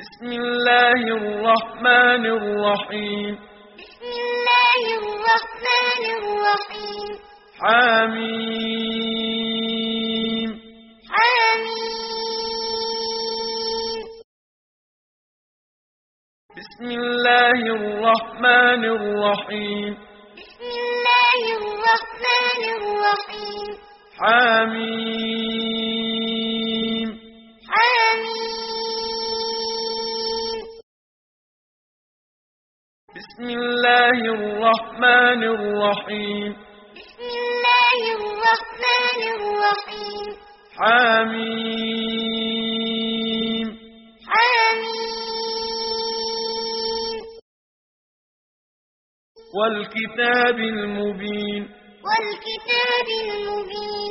بسم الله الرحمن الرحيم. بسم الله الرحمن الرحيم. حميم. حميم. بسم الله الرحمن الرحيم. بسم الله الرحمن الرحيم. حميم. حميم. بسم الله الرحمن الرحيم. بسم الله الرحمن الرحيم. حميم. حميم. والكتاب المبين. والكتاب المبين.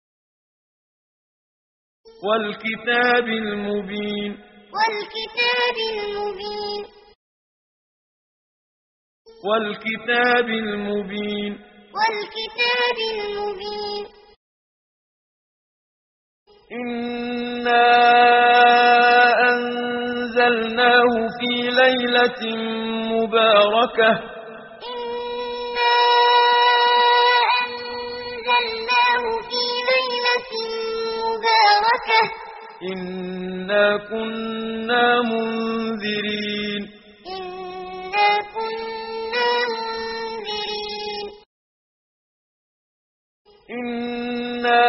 والكتاب المبين. والكتاب المبين. والكتاب المبين. والكتاب المبين. إنا أنزلناه في ليلة مباركة. إنا أنزلناه في ليلة مباركة. إنا كنا منذرين. إنا كنا منذرين. إنا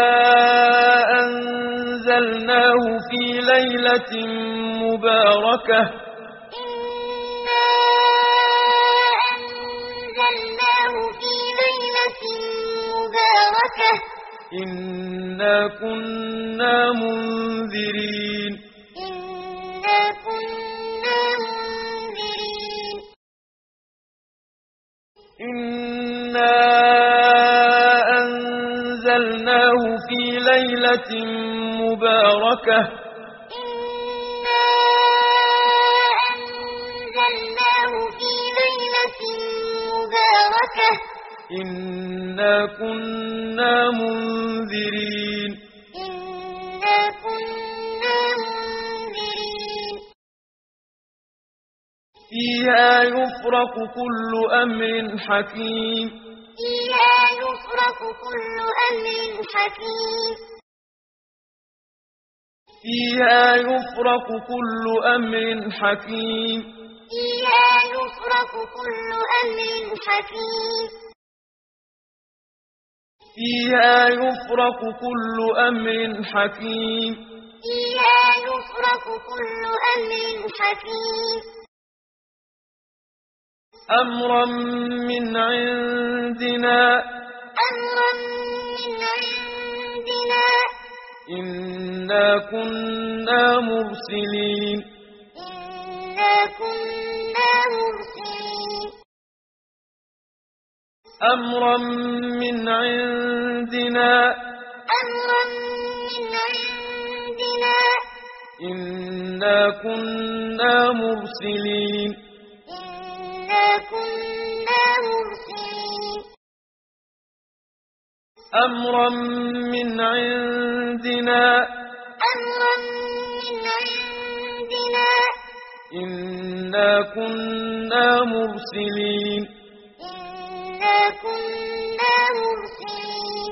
أنزلناه في ليلة مباركة. إنا أنزلناه في ليلة مباركة. إنا كنا منذرين. إنا كنا منذرين. إنا أنزلناه في ليلة مباركة. إنا أنزلناه في ليلة مباركة. إنا كنا منذرين. إنا كنا منذرين. فيها يفرق كل أمر حكيم. فيها يفرق كل أمر حكيم. فيها يفرق كل أمر حكيم. فيها يفرق كل أمر حكيم. فيها يفرق كل أمر حكيم. فيها يفرق كل أمر حكيم. أمرا من عندنا. أمرا من عندنا. إنا كنا مرسلين. إنا كنا مرسلين. أمرا من عندنا. أمرا من عندنا. إنا كنا مرسلين. إنا كنا مرسلين. أمرا من عندنا. أمرا من عندنا. إنا كنا مرسلين. إنا كنا مرسلين.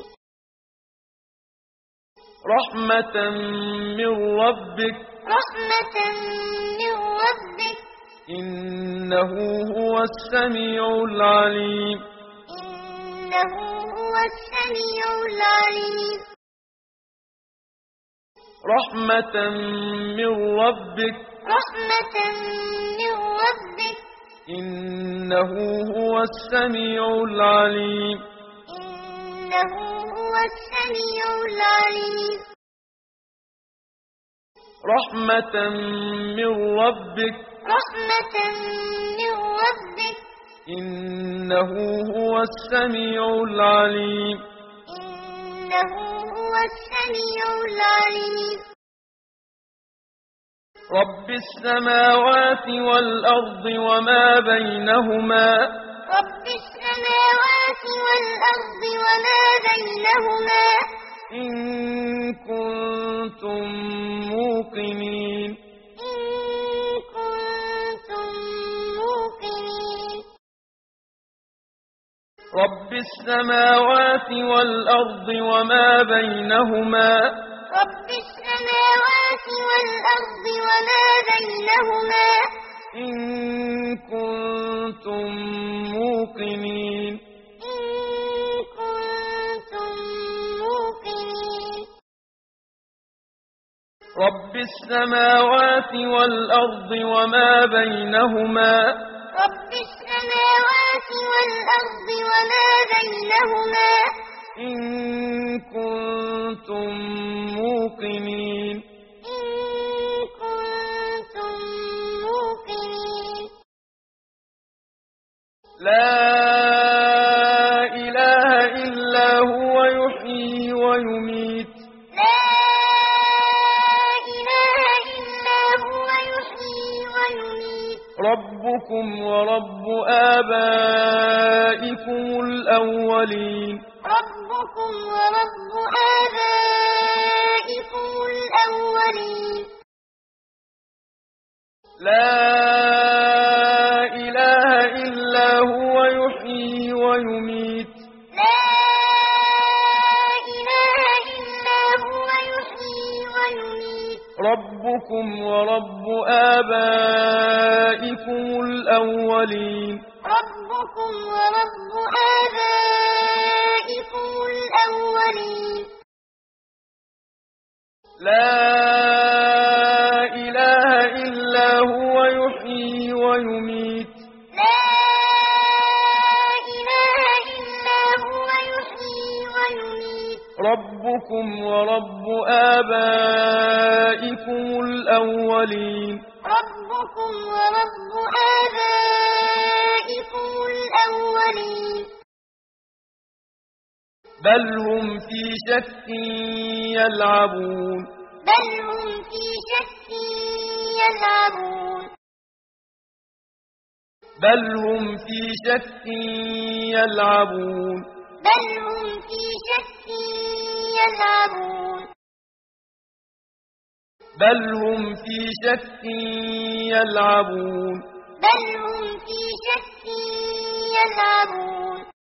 رحمة من ربك. رحمة من ربك. إنه هو السميع العليم. إنه هو السميع العليم. رحمة من ربك. رحمة من ربك. إنه هو السميع العليم. إنه هو السميع العليم. رحمة من ربك. رحمة من ربك. إنه هو السميع العليم. إنه هو السميع العليم. رب السماوات والأرض وما بينهما. رب السماوات والأرض وما بينهما. إن كنتم موقنين. إن رب السماوات والأرض وما بينهما رب السماوات والأرض وما بينهما إن كنتم موقنين إن كنتم موقنين رب السماوات والأرض وما بينهما رب السماوات والأرض وما بينهما إن كنتم موقنين إن كنتم موقنين لا إله إلا هو يحيي ويميت لا إله إلا هو يحيي ويميت ربكم ورب آبائكم الأولين ربكم ورب آبائكم الأولين لا إله إلا هو يحيي ويميت لا إله إلا هو يحيي ويميت ربكم ورب آبائكم الأولين ربكم ورب آبائكم الأولين لا إله إلا هو يحيي ويميت لا إله إلا هو يحيي ويميت ربكم ورب آبائكم الأولين ربكم ورب آبائكم الأولين بل هم في شك يلعبون بل هم في شك يلعبون بل هم في شك يلعبون بل هم في شك يلعبون بل هم في شك يلعبون بل هم في شك يلعبون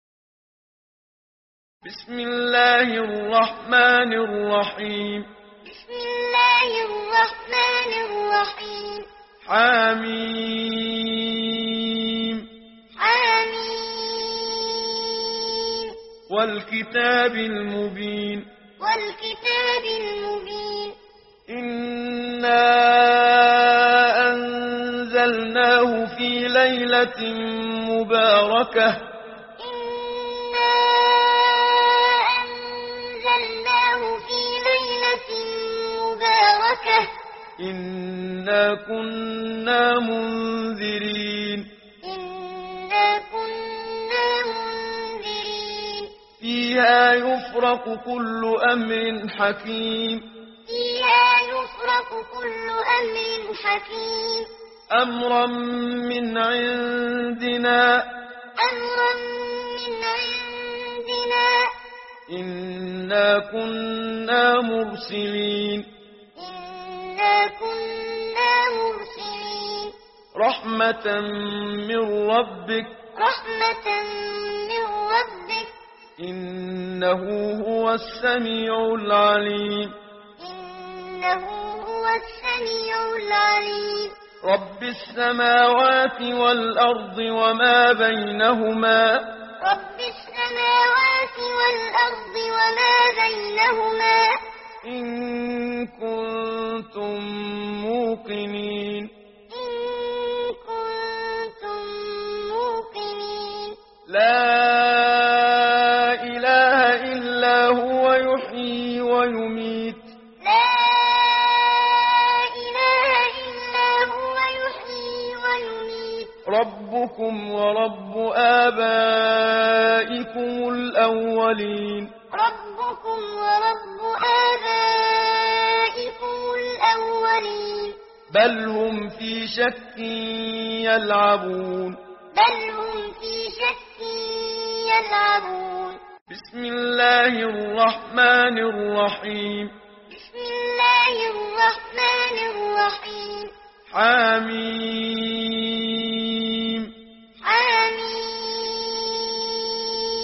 بسم الله الرحمن الرحيم بسم الله الرحمن الرحيم حميم حميم والكتاب المبين والكتاب المبين إنا أنزلناه في ليلة مباركة إنا أنزلناه في ليلة مباركة إنا كنا منذرين إنا كنا منذرين فيها يفرق كل أمر حكيم فيها يفرق كل أمر حكيم أمرا من عندنا أمرا من عندنا إنا كنا مرسلين إنا كنا مرسلين رحمة من ربك رحمة من ربك إنه هو السميع العليم إنه هو السميع العليم رب السماوات والأرض وما بينهما رب السماوات والأرض وما بينهما إن كنتم موقنين إن كنتم موقنين لا إله إلا هو يحيي ويميت لا إله إلا هو يحيي ويميت ربكم ورب آبائكم الأولين ربكم ورب آبائكم الأولين بل هم في شك يلعبون بل هم في شك يلعبون بسم الله الرحمن الرحيم بسم الله الرحمن الرحيم حميم حميم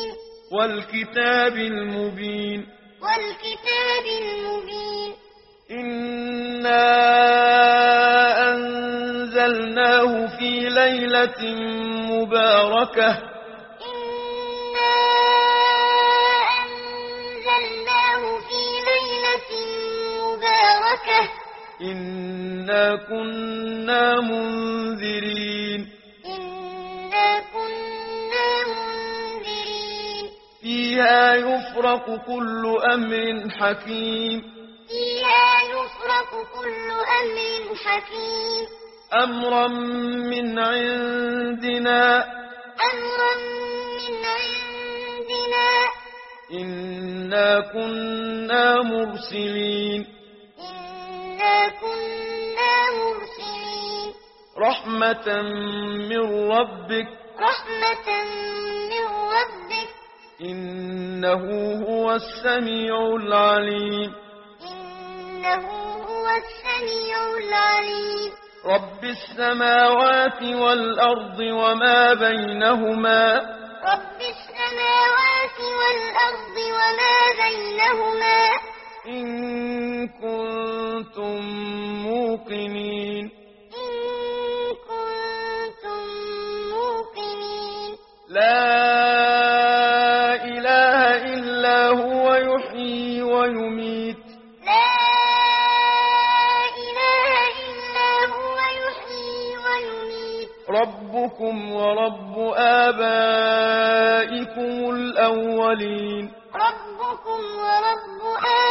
والكتاب المبين والكتاب المبين إنا أنزلناه في ليلة مباركة إنا أنزلناه في ليلة مباركة إنا كنا منذرين إنا كنا منذرين فيها يفرق كل أمر حكيم فيها يفرق كل أمر حكيم أمرا من عندنا أمرا من عندنا إنا كنا مرسلين إنا كنا مرسلين رحمة من ربك رحمة من ربك إنه هو السميع العليم إنه هو السميع العليم رب السماوات والأرض وما بينهما رب السماوات والأرض وما بينهما إن كنتم موقنين إن كنتم موقنين لا إله إلا هو يحيي ويميت لا إله إلا هو يحيي ويميت ربكم ورب آبائكم الأولين ربكم ورب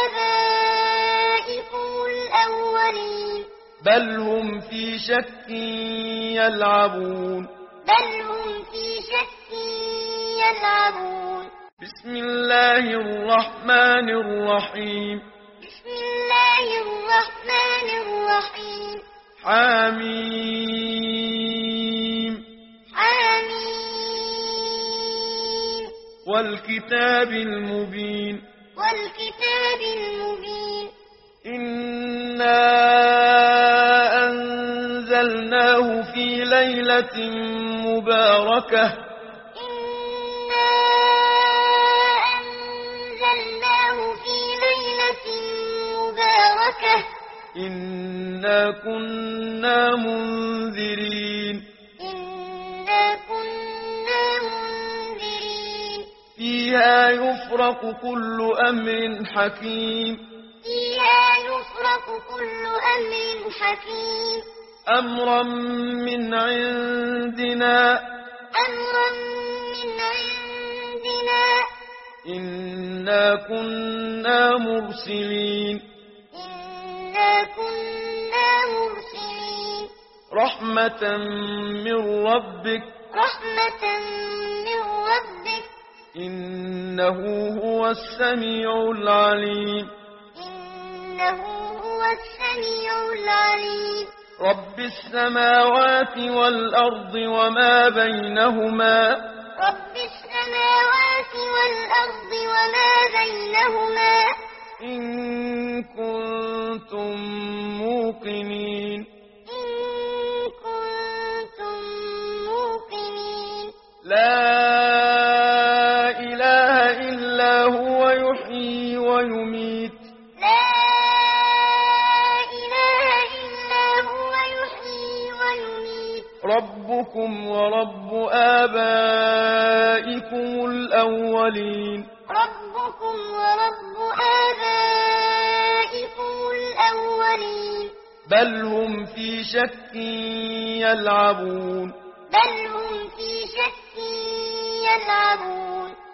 آبائكم الأولين بل هم في شك يلعبون بل هم في شك يلعبون بسم الله الرحمن الرحيم بسم الله الرحمن الرحيم حميم حميم والكتاب المبين والكتاب المبين إنا أنزلناه في ليلة مباركة إنا أنزلناه في ليلة مباركة إنا كنا منذرين إنا كنا منذرين فيها يفرق كل أمر حكيم فيها يفرق كل أمر حكيم أمرا من عندنا أمرا من عندنا إنا كنا مرسلين إنا كنا مرسلين رحمة من ربك رحمة من ربك إنه هو السميع العليم إنه هو السميع العليم رب السماوات والأرض وما بينهما رب السماوات والأرض وما بينهما إن كنتم موقنين إن كنتم موقنين لا إله إلا هو يحيي ويميت لا إله إلا هو يحيي ويميت ربكم ورب آبائكم الأولين ربكم ورب آبائكم الأولين بل هم في شك يلعبون بل هم في شك يلعبون